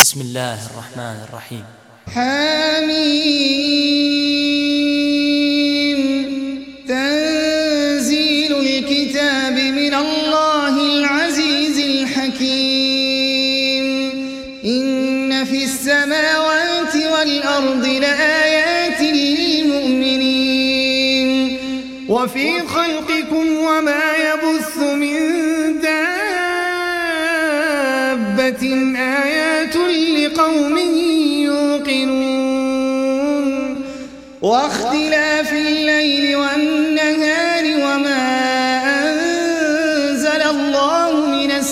بسم الله الرحمن الرحيم. حميم تنزيل الكتاب من الله العزيز الحكيم. إن في السماوات والأرض لآيات للمؤمنين وفي خلقكم وما يبث من دابة آيات لقوم يوقنون واختلاف الليل والنهار وما أنزل الله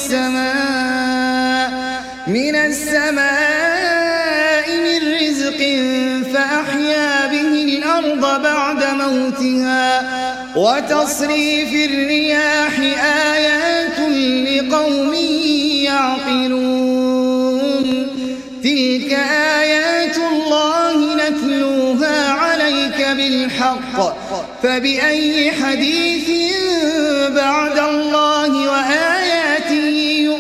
من السماء من رزق فأحيا به الأرض بعد موتها وتصريف الرياح آيات لقوم يعقلون. تلك آيات الله نتلوها عليك بالحق فبأي حديث بعد الله وآياته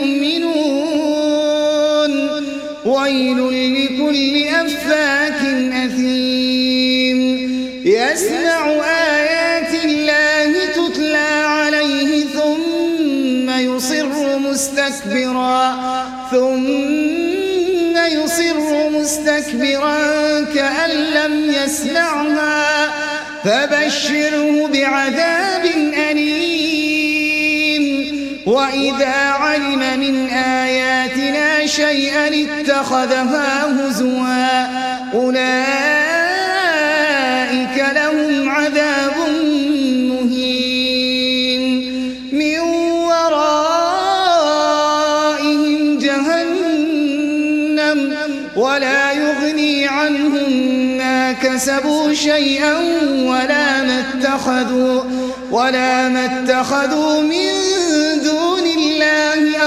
يؤمنون. ويل لكل أفاك أثيم يسمع آيات الله تتلى عليه ثم يصر مستكبرا كأن لم يسمعها فبشره بعذاب أليم. وإذا علم من آياتنا شيئا اتخذها هزوا أولئك لهم عذاب مهين من ورائهم جهنم ولا يغني عنهم ما كسبوا شيئا ولا ما اتخذوا من دون الله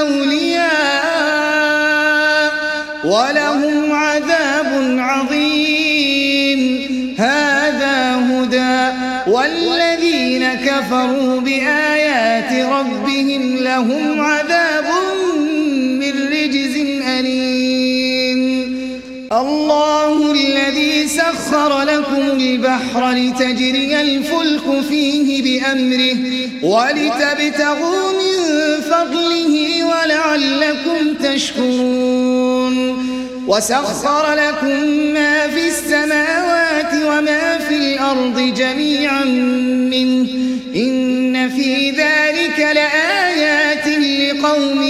أولياء ولهم عذاب عظيم. هذا هدى والذين كفروا بآيات ربهم لهم عذاب من رجز أليم. الله الذي سخر لكم البحر لتجري الفلك فيه بأمره ولتبتغوا من فضله ولعلكم تشكرون. وسخر لكم ما في السماوات وما في الأرض جميعا منه إن في ذلك لآيات لقوم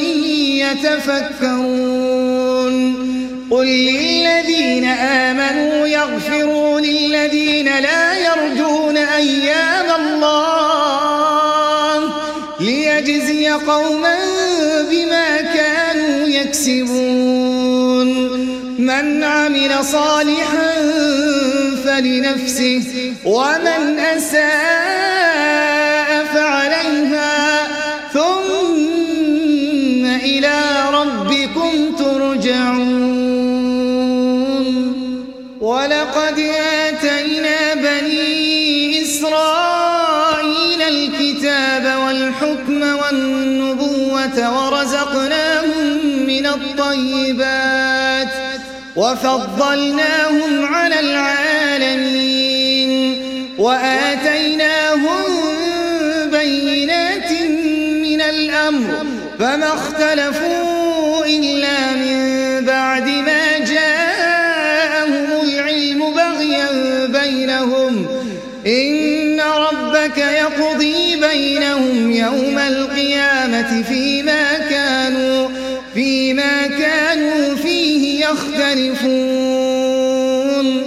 يتفكرون. قل للذين آمنوا يغفروا للذين لا يرجون أيام الله ليجزي قوما بما كانوا يكسبون. من عمل صالحا فلنفسه ومن أساء فعليها ثم إلى ربكم ترجعون. ولقد آتينا بني إسرائيل الكتاب والحكم والنبوة ورزقناهم من الطيبات وفضلناهم على العالمين وآتيناهم بينات من الأمر فما اختلفوا إلا من بعد ما جاءهم العلم بغيا بينهم. إن ربك يقضي بينهم يوم القيامة فيما كانوا فيه يختلفون.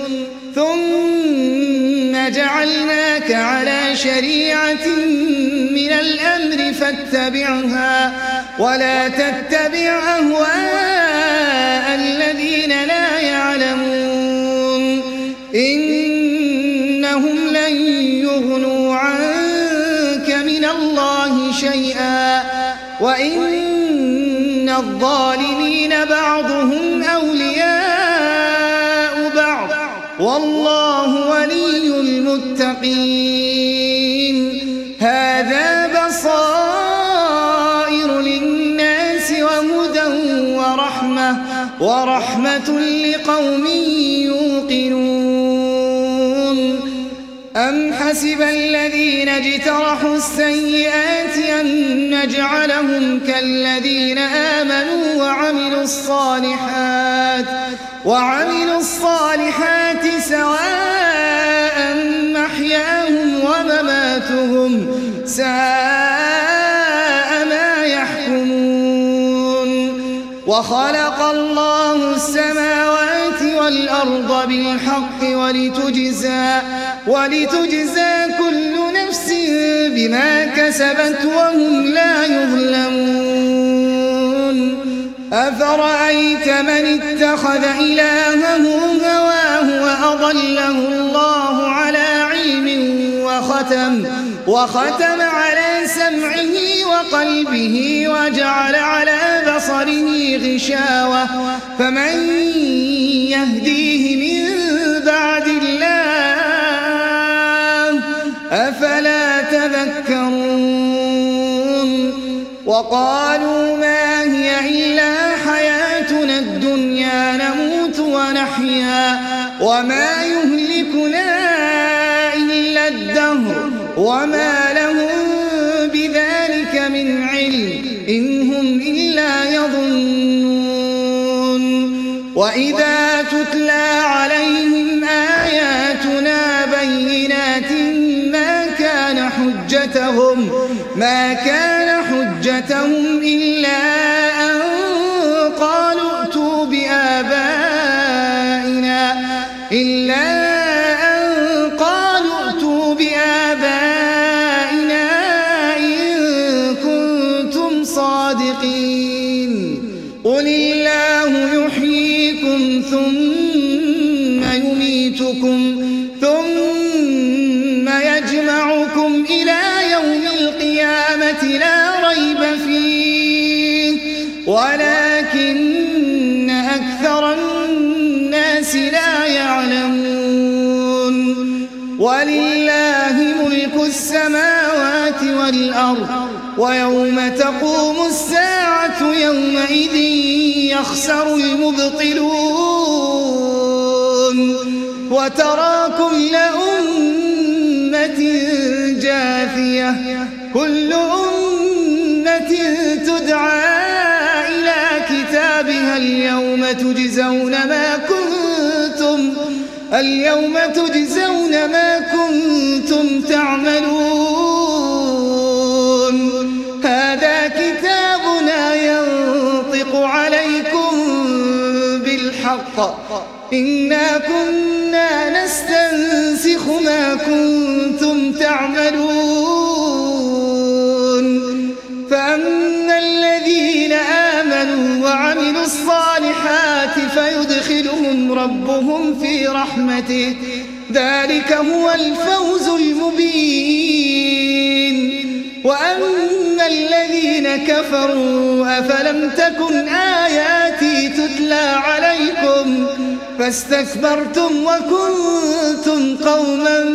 ثم جعلناك على شريعة من الأمر فاتبعها ولا تتبع أهواء الذين لا يعلمون. إنهم لن يغنوا عنك من الله شيئا وإن الظالمين بعضهم أولياء بعض والله ولي المتقين. هذا بصائر للناس وهدى ورحمة ورحمة لقوم يوقنون أم حسب الذين اجترحوا السيئات أن نجعلهم كالذين آمنوا وعملوا الصالحات سواء محياهم ومماتهم ساء ما يحكمون وخلق الله السماوات والأرض بالحق ولتجزى كل نفس بما كسبت وهم لا يظلمون أفرأيت من اتخذ إلهه هواه وأضله الله على علم وختم على سمعه وقلبه وجعل على بصره غشاوة فمن يهديه من بعد الله أفلا تذكرون وقالوا ما هي إلا حياتنا الدنيا نموت ونحيا وما يهلكنا إلا الدهر وما لهم بذلك من علم إن هم إلا يظنون وإذا تتلى عليهم آياتنا بينات ما كان حجتهم إلا أن قالوا ائتوا بآبائنا إن كنتم صادقين قل الله يحييكم ثم يميتكم ثم يجمعكم إلى يوم القيامة لا ريب فيه ولكن أكثر الناس لا يعلمون ولله ملك السماوات والأرض ويوم تقوم الساعة يومئذ يخسر المبطلون وترى كل أمة جاثية كل أمة تدعى إلى كتابها اليوم تجزون ما كنتم تعملون هذا كتابنا ينطق عليكم بالحق إنا كنا نستنسخ ما كنتم تعملون فأما الذين آمنوا وعملوا الصالحات فيدخلهم ربهم في رحمته ذلك هو الفوز المبين وأما الذين كفروا أفلم تكن آياتي تتلى عليكم فاستكبرتم وكنتم قوما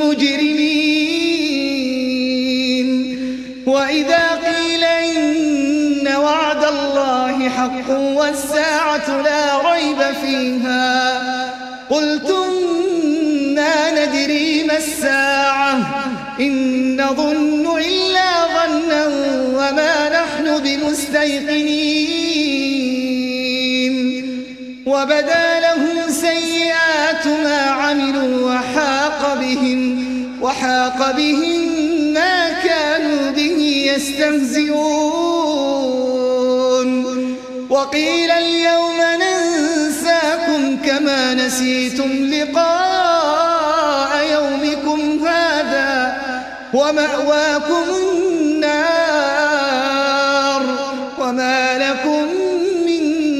مجرمين وإذا قيل إن وعد الله حق والساعة لا ريب فيها قلتم ما ندري ما الساعة إن نظن إلا ظنا وما نحن بمستيقنين وبدا لهم سيئات ما عملوا وحاق بهم ما كانوا به يستهزئون وقيل اليوم ننساكم كما نسيتم لقاء يومكم هذا ومأواكم النار وما لكم من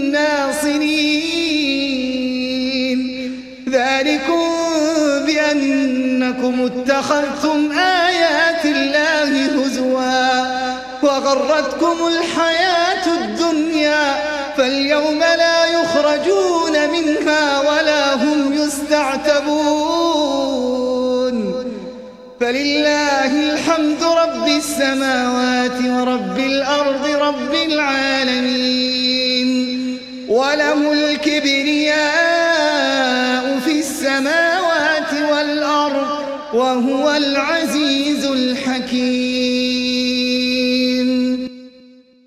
ناصرين ذلكم بأنكم اتخذتم آيات الله هزوا وغرتكم الحياة الدنيا فاليوم لا يخرجون منها ولا هم يستعتبون فلله الحمد رب السماوات ورب الأرض رب العالمين وله الكبرياء في السماوات والأرض وهو العزيز الحكيم.